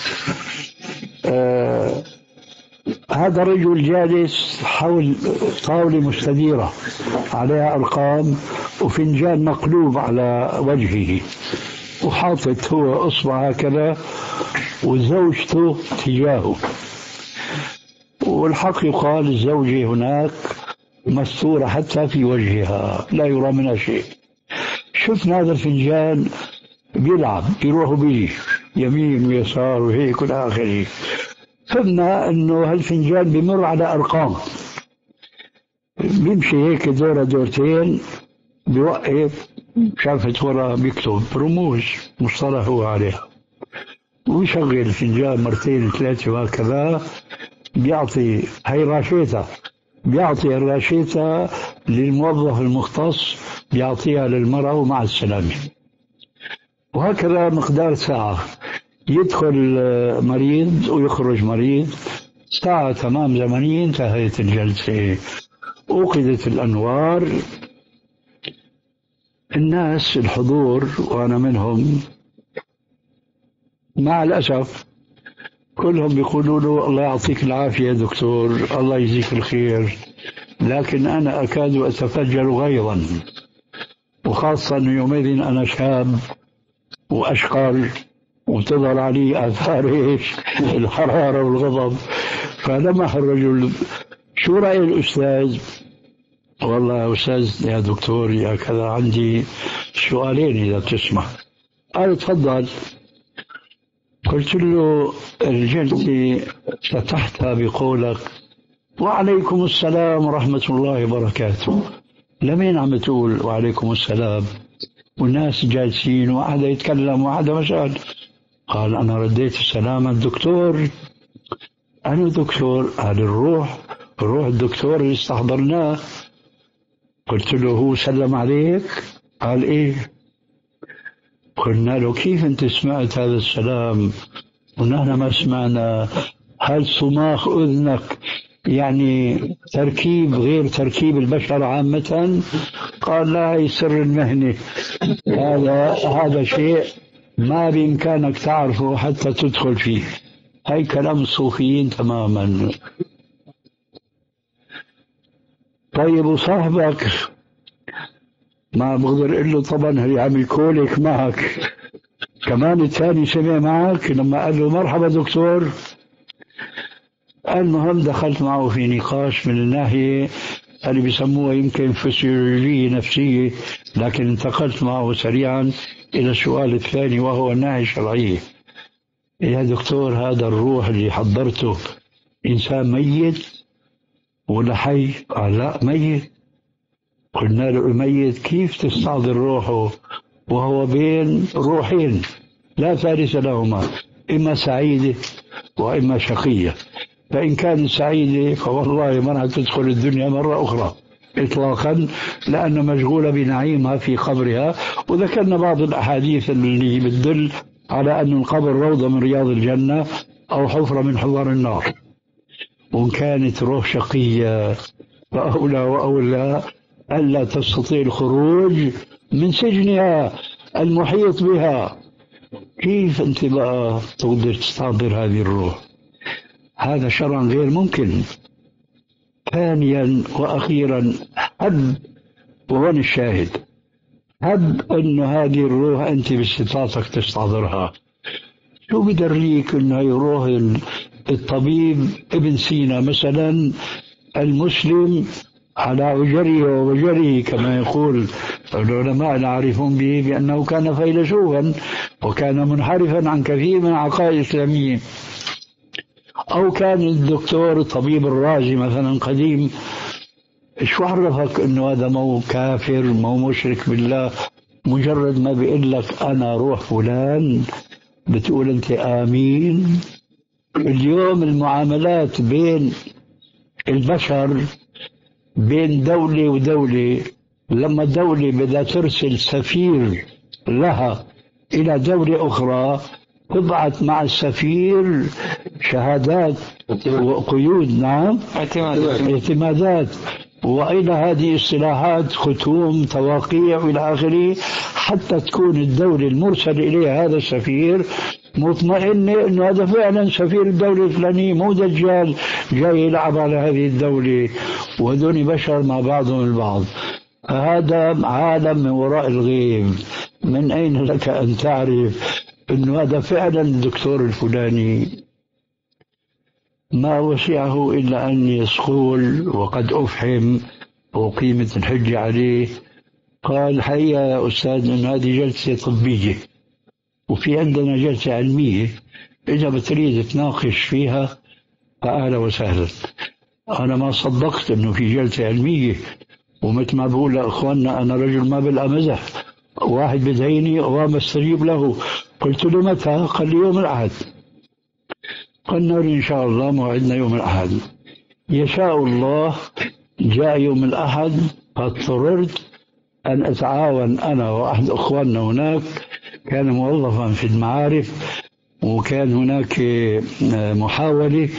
آه هذا الرجل جالس حول طاولة مستديرة عليها أرقام وفنجان مقلوب على وجهه، وحاطط هو أصبع هكذا وزوجته تجاهه. والحق يقال الزوجة هناك مستورة حتى في وجهها لا يرى منها شيء. شفنا هذا الفنجان بيلعب بيروح وبيجي يمين ويسار وهيك والى آخره. فهمنا انه هالفنجان بمر على ارقام، بيمشي هيك دورة دورتين بيوقف، شافت ورا بيكتب رموز مصطلح هو عليها، ويشغل الفنجان مرتين ثلاثة وهكذا. بيعطي هاي راشيتها، بيعطي الراشيتة للموظف المختص، بيعطيها للمرأة ومع السلامة. وهكذا مقدار ساعة، يدخل مريض ويخرج مريض، ساعة تمام زمنية انتهت الجلسة. أوقدت الأنوار، الناس الحضور وأنا منهم مع الأسف كلهم بيقولوا له الله يعطيك العافية دكتور، الله يجزيك الخير، لكن أنا أكاد أتفجر غيظا، وخاصة يومئذ أنا شاب وأشقر وتظهر علي آثار إيش؟ الحرارة والغضب. فلمح الرجل شو رأي الأستاذ؟ والله يا أستاذ يا دكتور يا كذا عندي سؤالين إذا تسمح. قال تفضل. قلت له الجلسة فتحتها بقولك وعليكم السلام ورحمة الله وبركاته. لمين عم تقول وعليكم السلام والناس جالسين وواحد يتكلم وواحد مشغل؟ قال أنا رديت السلام الدكتور. أنا دكتور؟ قال الروح الروح الدكتور اللي استحضرناه. قلت له هو سلم عليك؟ قال إيه. قلنا له كيف أنت سمعت هذا السلام ونحن ما سمعنا؟ هل صماخ أذنك يعني تركيب غير تركيب البشر عامة؟ قال لا، هي سر المهنة، هذا هذا شيء ما بإمكانك تعرفه حتى تدخل فيه، هاي كلام الصوفيين تماما. طيب وصاحبك؟ ما بقدر اقول له طبعا هي عم يكولك معك. كمان الثاني سمع معك لما قال له مرحبا دكتور. المهم دخلت معه في نقاش من الناحية اللي بيسموها يمكن فسيولوجية نفسية، لكن انتقلت معه سريعا إلى السؤال الثاني وهو الناحية الشرعية. يا دكتور، هذا الروح اللي حضرته إنسان ميت ولا حي؟ قال لا ميت. قلنا له الميت كيف تستحضر روحه وهو بين روحين لا ثالث لهما، إما سعيدة وإما شقية. فإن كانت سعيدة فوالله ما راح تدخل الدنيا مرة أخرى إطلاقا، لأنه مشغولة بنعيمها في قبرها. وذكرنا بعض الأحاديث اللي بتدل على أن القبر روضة من رياض الجنة أو حفرة من حفر النار. وإن كانت روح شقية فأولى وأولى ألا تستطيع الخروج من سجنها المحيط بها. كيف أنت بقى تقدر تستحضر هذه الروح؟ هذا شرعا غير ممكن. ثانيا وأخيرا، هب وين الشاهد؟ هب أن هذه الروح أنت باستطاعتك تستحضرها. شو بدريك أنه يروح الطبيب ابن سينا مثلا المسلم على عجره ووجره كما يقول العلماء العارفون به بأنه كان فيلسوفا وكان منحرفا عن كثير من العقائد الإسلامية، أو كان الدكتور الطبيب الرازي مثلا قديم، شو عرفك أنه هذا مو كافر مو مشرك بالله؟ مجرد ما بيقول لك أنا روح فلان بتقول أنت آمين. اليوم المعاملات بين البشر بين دولة ودولة، لما دولة بدها ترسل سفير لها إلى دولة أخرى تبعث مع السفير شهادات وقيود، نعم اعتمادات، وإلى هذه الصلاحات ختوم تواقيع إلى آخره، حتى تكون الدولة المرسل إليها هذا السفير مطمئنة أنه هذا فعلا سفير الدولة الفلانية مو دجال جاي يلعب على هذه الدولة، وهذول بشر مع بعضهم البعض. هذا عالم من وراء الغيب. من أين لك أن تعرف أنه هذا فعلا الدكتور الفلاني؟ ما وسعه إلا أن يسقول وقد أفحم وقيمة الحجة عليه. قال حقيقة يا أستاذ أن هذه جلسة طبية وفي عندنا جلسة علمية، إذا بتريد تناقش فيها فأهلا وسهلا. أنا ما صدقت أنه في جلسة علمية، ومثل ما بقول لأخواننا أنا رجل ما بلقى مزح، واحد بدعيني وما استجيب له. قلت له متى؟ قال لي يوم الأحد. قلنا إن شاء الله موعدنا يوم الأحد. يشاء الله جاء يوم الأحد، فاضطررت أن أتعاون أنا وأحد أخواننا هناك، كان موظفا في المعارف، وكان هناك محاولة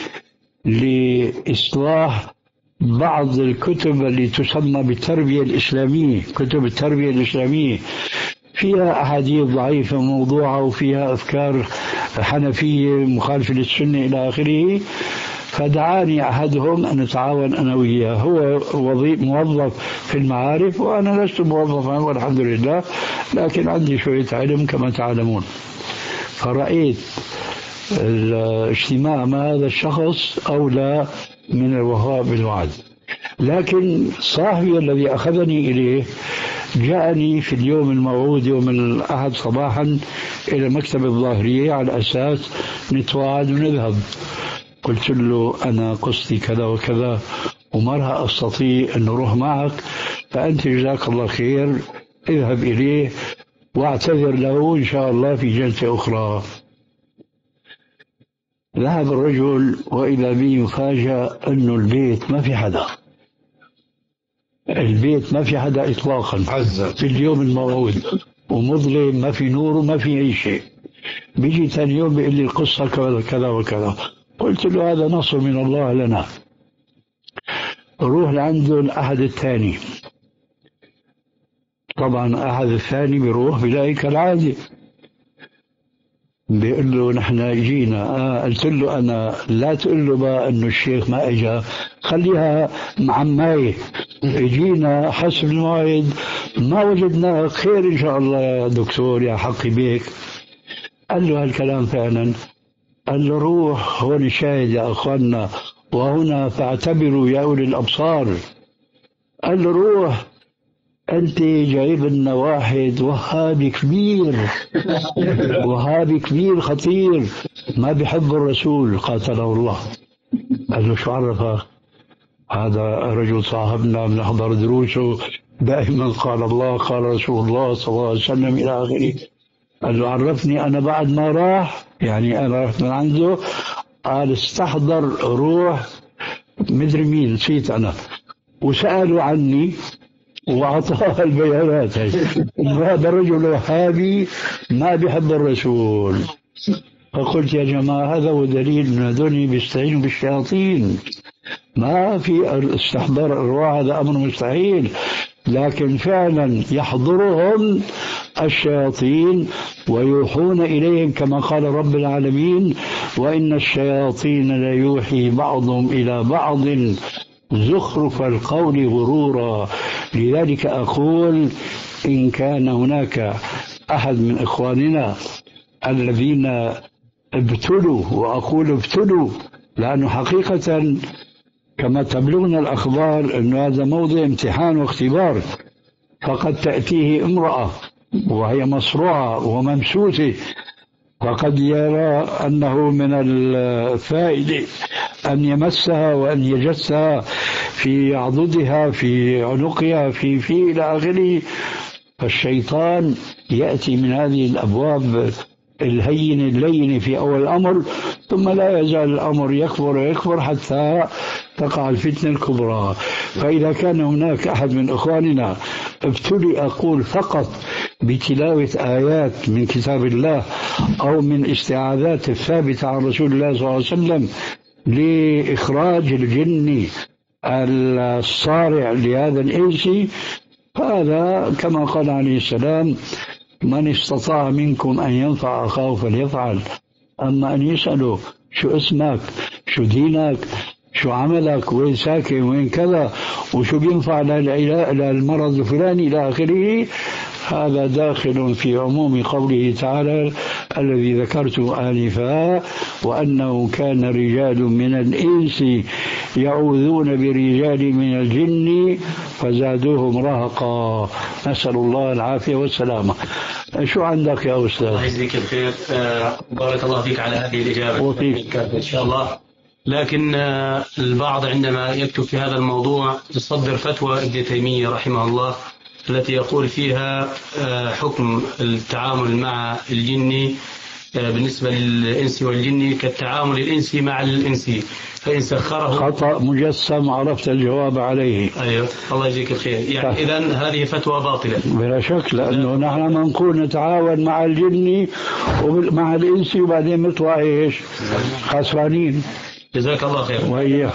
لإصلاح بعض الكتب اللي تسمى بالتربية الإسلامية، كتب التربية الإسلامية فيها أحاديث ضعيفة موضوعة وفيها أفكار حنفية مخالفة للسنة إلى آخره. فدعاني أحدهم أن نتعاون أنا وياه، هو وظيف موظف في المعارف وأنا لست موظفا والحمد لله، لكن عندي شوية علم كما تعلمون. فرأيت الاجتماع مع هذا الشخص أولى من الوفاء بالوعد. لكن صاحبي الذي أخذني إليه جاءني في اليوم الموعود يوم الأحد صباحا إلى مكتب الظاهرية على أساس نتواعد ونذهب. قلت له أنا قصدي كذا وكذا وما راح أستطيع أن أروح معك، فأنت جزاك الله خير اذهب إليه واعتذر له إن شاء الله في جلسة أخرى. ذهب الرجل وإذا بي يفاجأ أنه البيت ما في حدا، البيت ما في حدا إطلاقا في اليوم الموعود، ومظلم ما في نور وما في أي شيء. بيجي ثاني يوم بيقول لي القصة كذا كذا وكذا. قلت له هذا نصر من الله لنا. روح لعنده الأحد الثاني، طبعا أحد الثاني بيروح بلاقي كالعادة بيقول له نحن جينا. آه قلت له أنا لا تقول له بقى أنه الشيخ ما إجا، خليها معماية، جينا حسب الموعد ما وجدنا خير إن شاء الله يا دكتور يا حقي بيك. قال له هالكلام فعلا. قال له روح هون شاهد يا أخوانا، وهنا فاعتبروا يا أولي الأبصار. قال له روح أنت جايب لنا واحد وهابي كبير، وهابي كبير خطير ما بيحب الرسول قاتله الله. قال له شو عرفك؟ هذا رجل صاحبنا بنحضر دروسه دائما قال الله قال رسول الله صلى الله عليه وسلم إلى آخره. قال له عرفني أنا بعد ما راح، يعني أنا رحت من عنده. قال استحضر روح مدري مين نسيت أنا، وسألوا عني وأعطاها البيانات. هذا الرجل وهابي ما بيحب الرسول. فقلت يا جماعة هذا هو دليل أن هذول بيستعينوا بالشياطين. ما في استحضار الأرواح، هذا أمر مستحيل، لكن فعلا يحضرهم الشياطين ويوحون إليهم كما قال رب العالمين وإن الشياطين ليوحي بعضهم إلى بعض زخرف القول غرورا. لذلك أقول إن كان هناك أحد من إخواننا الذين ابتلوا، وأقول ابتلوا لأنه حقيقة كما تبلغنا الأخبار أن هذا موضع امتحان واختبار، فقد تأتيه امرأة وهي مصروعة وممسوسة، فقد يرى أنه من الفائدة أن يمسها وأن يجسها في عضدها في عنقها في في إلى آخره. فالشيطان يأتي من هذه الأبواب الهين اللين في أول الأمر، ثم لا يزال الأمر يكبر ويكبر حتى تقع الفتنة الكبرى. فإذا كان هناك أحد من إخواننا ابتلي أقول فقط بتلاوة آيات من كتاب الله أو من استعاذات الثابتة عن رسول الله صلى الله عليه وسلم لإخراج الجن الصارع لهذا الإنسي، هذا كما قال عليه السلام من استطاع منكم أن ينفع أخاه فليفعل. أما أن يسألوا شو اسمك شو دينك شو عملك وين ساكن وين كذا وشو بينفع للمرض الفلاني إلى آخره، هذا داخل في عموم قوله تعالى الذي ذكرته آنفا وأنه كان رجال من الإنس يعوذون برجال من الجن فزادوهم رهقا. نسأل الله العافية والسلامة. شو عندك يا أستاذ؟ الله يجزيك الخير. بارك الله فيك على هذه الإجابة وفيك إن شاء الله. لكن البعض عندما يكتب في هذا الموضوع يصدر فتوى ابن تيمية رحمه الله التي يقول فيها حكم التعامل مع الجن بالنسبة للإنس والجن كالتعامل الإنسي مع الإنسي، فإن سخره خطأ مجسم عرفت الجواب عليه. أيوه الله يجزيك الخير. يعني إذن هذه فتوى باطلة بلا شك، لأنه نحن ما نكون نتعاون مع الجن ومع الإنس وبعدين نطلع إيش خسرانين. جزاك الله خير. وهي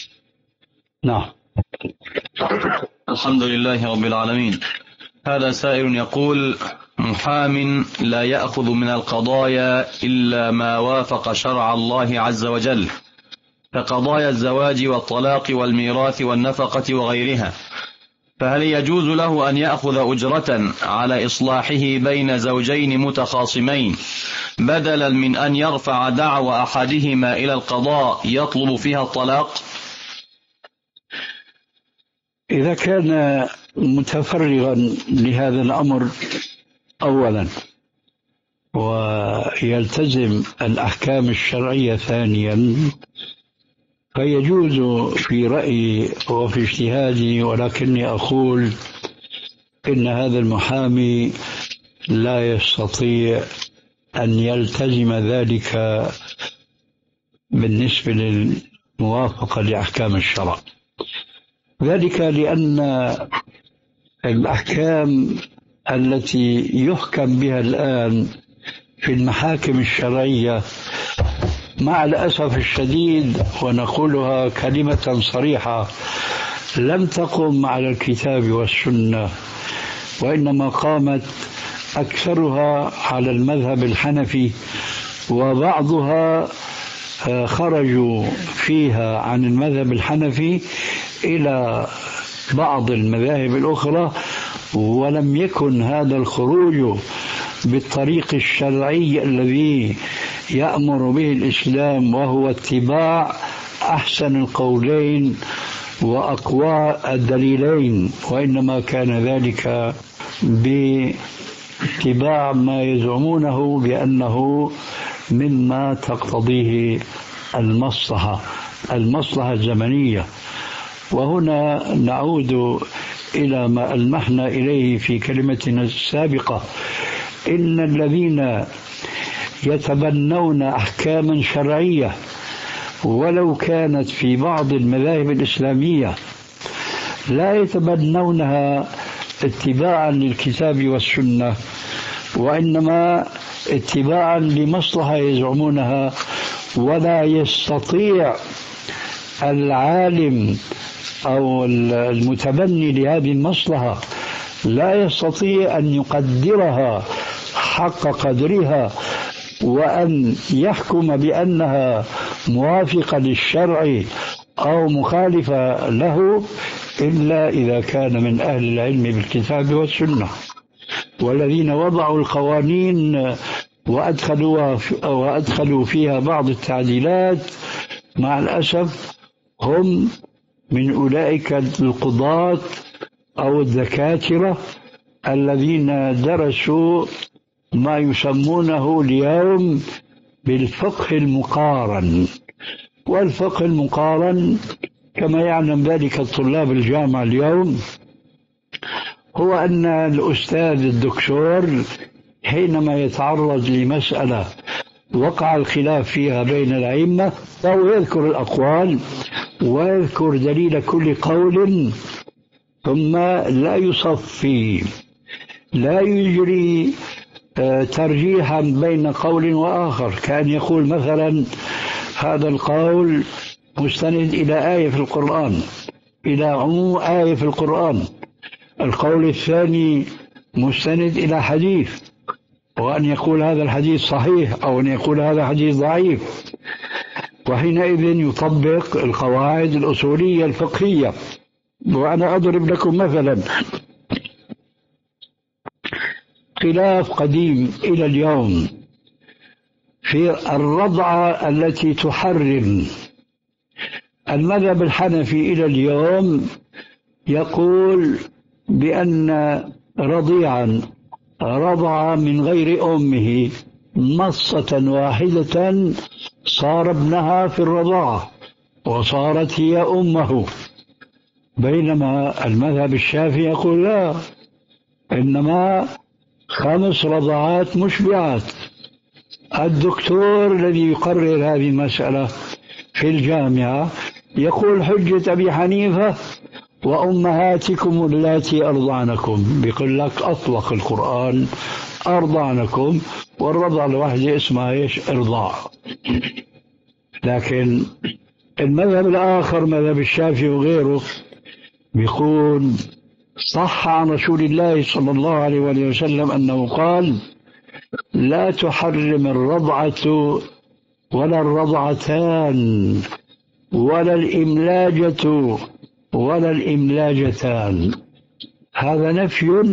نعم. الحمد لله رب العالمين. هذا سائل يقول محام لا يأخذ من القضايا إلا ما وافق شرع الله عز وجل كقضايا الزواج والطلاق والميراث والنفقة وغيرها، فهل يجوز له أن يأخذ أجرة على إصلاحه بين زوجين متخاصمين بدلا من أن يرفع دعوى أحدهما إلى القضاء يطلب فيها الطلاق؟ إذا كان متفرغا لهذا الأمر أولا ويلتزم الأحكام الشرعية ثانيا فيجوز في رأيي وفي اجتهادي، ولكني أقول إن هذا المحامي لا يستطيع أن يلتزم ذلك بالنسبة للموافقة لأحكام الشرع، ذلك لأن الأحكام التي يحكم بها الآن في المحاكم الشرعية مع الأسف الشديد ونقولها كلمة صريحة لم تقم على الكتاب والسنة، وإنما قامت أكثرها على المذهب الحنفي، وبعضها خرجوا فيها عن المذهب الحنفي إلى بعض المذاهب الأخرى، ولم يكن هذا الخروج بالطريق الشرعي الذي يأمر به الإسلام وهو اتباع أحسن القولين وأقوى الدليلين، وإنما كان ذلك باتباع ما يزعمونه بأنه مما تقتضيه المصلحة المصلحة الزمنية. وهنا نعود إلى ما ألمحنا إليه في كلمتنا السابقة، إن الذين يتبنون أحكاما شرعية ولو كانت في بعض المذاهب الإسلامية لا يتبنونها اتباعا للكتاب والسنة، وإنما اتباعا لمصلحة يزعمونها، ولا يستطيع العالم أو المتبني لهذه المصلحة لا يستطيع أن يقدرها حق قدرها وأن يحكم بأنها موافقة للشرع أو مخالفة له إلا إذا كان من أهل العلم بالكتاب والسنة. والذين وضعوا القوانين وأدخلوا وأدخلوا فيها بعض التعديلات مع الأسف هم من أولئك القضاة أو الدكاترة الذين درسوا ما يسمونه اليوم بالفقه المقارن. والفقه المقارن كما يعلم ذلك الطلاب الجامعة اليوم هو أن الأستاذ الدكتور حينما يتعرض لمسألة وقع الخلاف فيها بين الأئمة فهو يذكر الأقوال ويذكر دليل كل قول، ثم لا يصفي، لا يجري ترجيحا بين قول وآخر، كان يقول مثلا هذا القول مستند إلى آية في القرآن، إلى عموم آية في القرآن، القول الثاني مستند إلى حديث، وأن يقول هذا الحديث صحيح أو أن يقول هذا حديث ضعيف، وحينئذ يطبق القواعد الأصولية الفقهية. وأنا أضرب لكم مثلا خلاف قديم إلى اليوم في الرضعة التي تحرم. المذهب الحنفي إلى اليوم يقول بأن رضيعا رضع من غير أمه مصة واحدة صار ابنها في الرضاعة وصارت هي أمه، بينما المذهب الشافعي يقول لا، إنما خمس رضعات مشبعات. الدكتور الذي يقرر هذه المسألة في الجامعة يقول حجة أبي حنيفة وأمهاتكم اللاتي أرضعنكم، بيقول لك أطلق القرآن أرضعنكم، والرضع الواحدة اسمها إيش؟ إرضاع. لكن المذهب الآخر مذهب الشافعي وغيره بيقول صح عن رسول الله صلى الله عليه وسلم أنه قال لا تحرم الرضعة ولا الرضعتان ولا الإملاجة ولا الإملاجتان. هذا نفي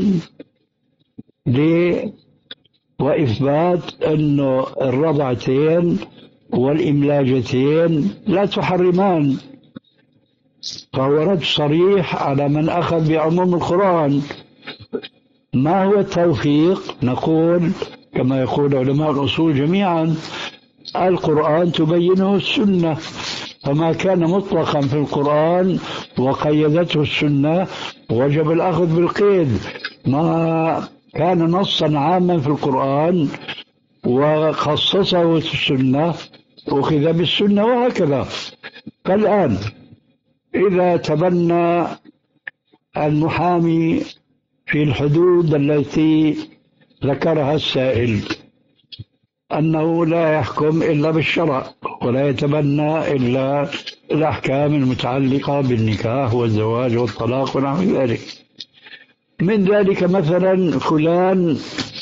لي وإثبات أن الرضعتين والإملاجتين لا تحرمان، فهو رد صريح على من أخذ بعموم القرآن. ما هو التوفيق؟ نقول كما يقول علماء الأصول جميعا القرآن تبينه السنة، فما كان مطلقا في القرآن وقيدته السنة وجب الأخذ بالقيد، ما كان نصا عاما في القرآن وخصصه السنة أخذ بالسنة، وهكذا. فالآن إذا تبنى المحامي في الحدود التي ذكرها السائل أنه لا يحكم إلا بالشرع ولا يتبنى إلا الأحكام المتعلقة بالنكاح والزواج والطلاق ونحو ذلك، من ذلك مثلا فلان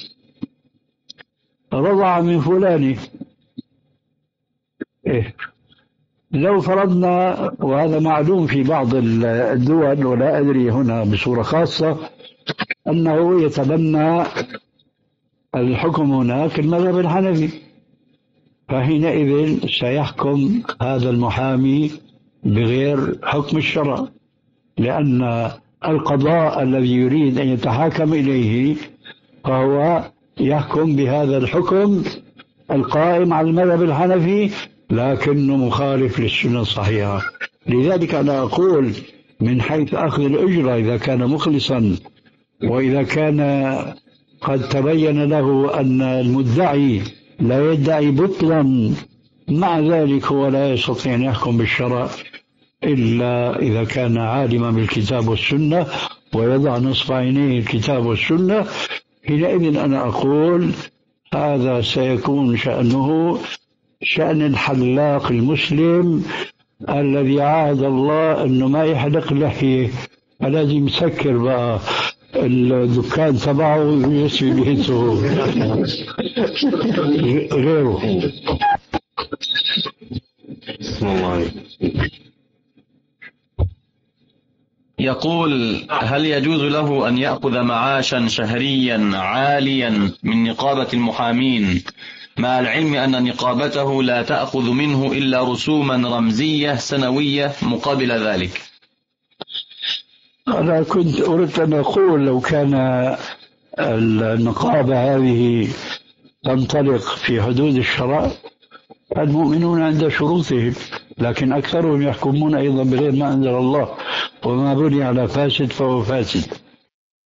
رضع من فلان، إيه لو فرضنا، وهذا معلوم في بعض الدول ولا أدري هنا بصورة خاصة، أنه يتبنى الحكم هناك المذهب الحنفي، فحينئذ سيحكم هذا المحامي بغير حكم الشرع، لأن القضاء الذي يريد أن يتحاكم إليه فهو يحكم بهذا الحكم القائم على المذهب الحنفي لكنه مخالف للسنة الصحيحة. لذلك أنا أقول من حيث أخذ الأجرة إذا كان مخلصا وإذا كان قد تبين له أن المدعي لا يدعي بطلا، مع ذلك هو لا يستطيع أن يحكم بالشرع إلا إذا كان عالما بالكتاب والسنة ويضع نصب عينيه الكتاب والسنة. حينئذ أنا أقول هذا سيكون شأنه شأن الحلاق المسلم الذي عاهد الله أنه ما يحلق لحية، فلازم يسكر بقى الدكان تبعه ويسوي بيته غيره. يقول: هل يجوز له أن يأخذ معاشا شهريا عاليا من نقابة المحامين مع العلم أن نقابته لا تأخذ منه إلا رسوما رمزية سنوية مقابل ذلك؟ أنا كنت أردت أن أقول لو كان النقابة هذه تنطلق في حدود الشرع، المؤمنون عند شروطهم، لكن أكثرهم يحكمون أيضا بغير ما أنزل الله، وما بني على فاسد فهو فاسد.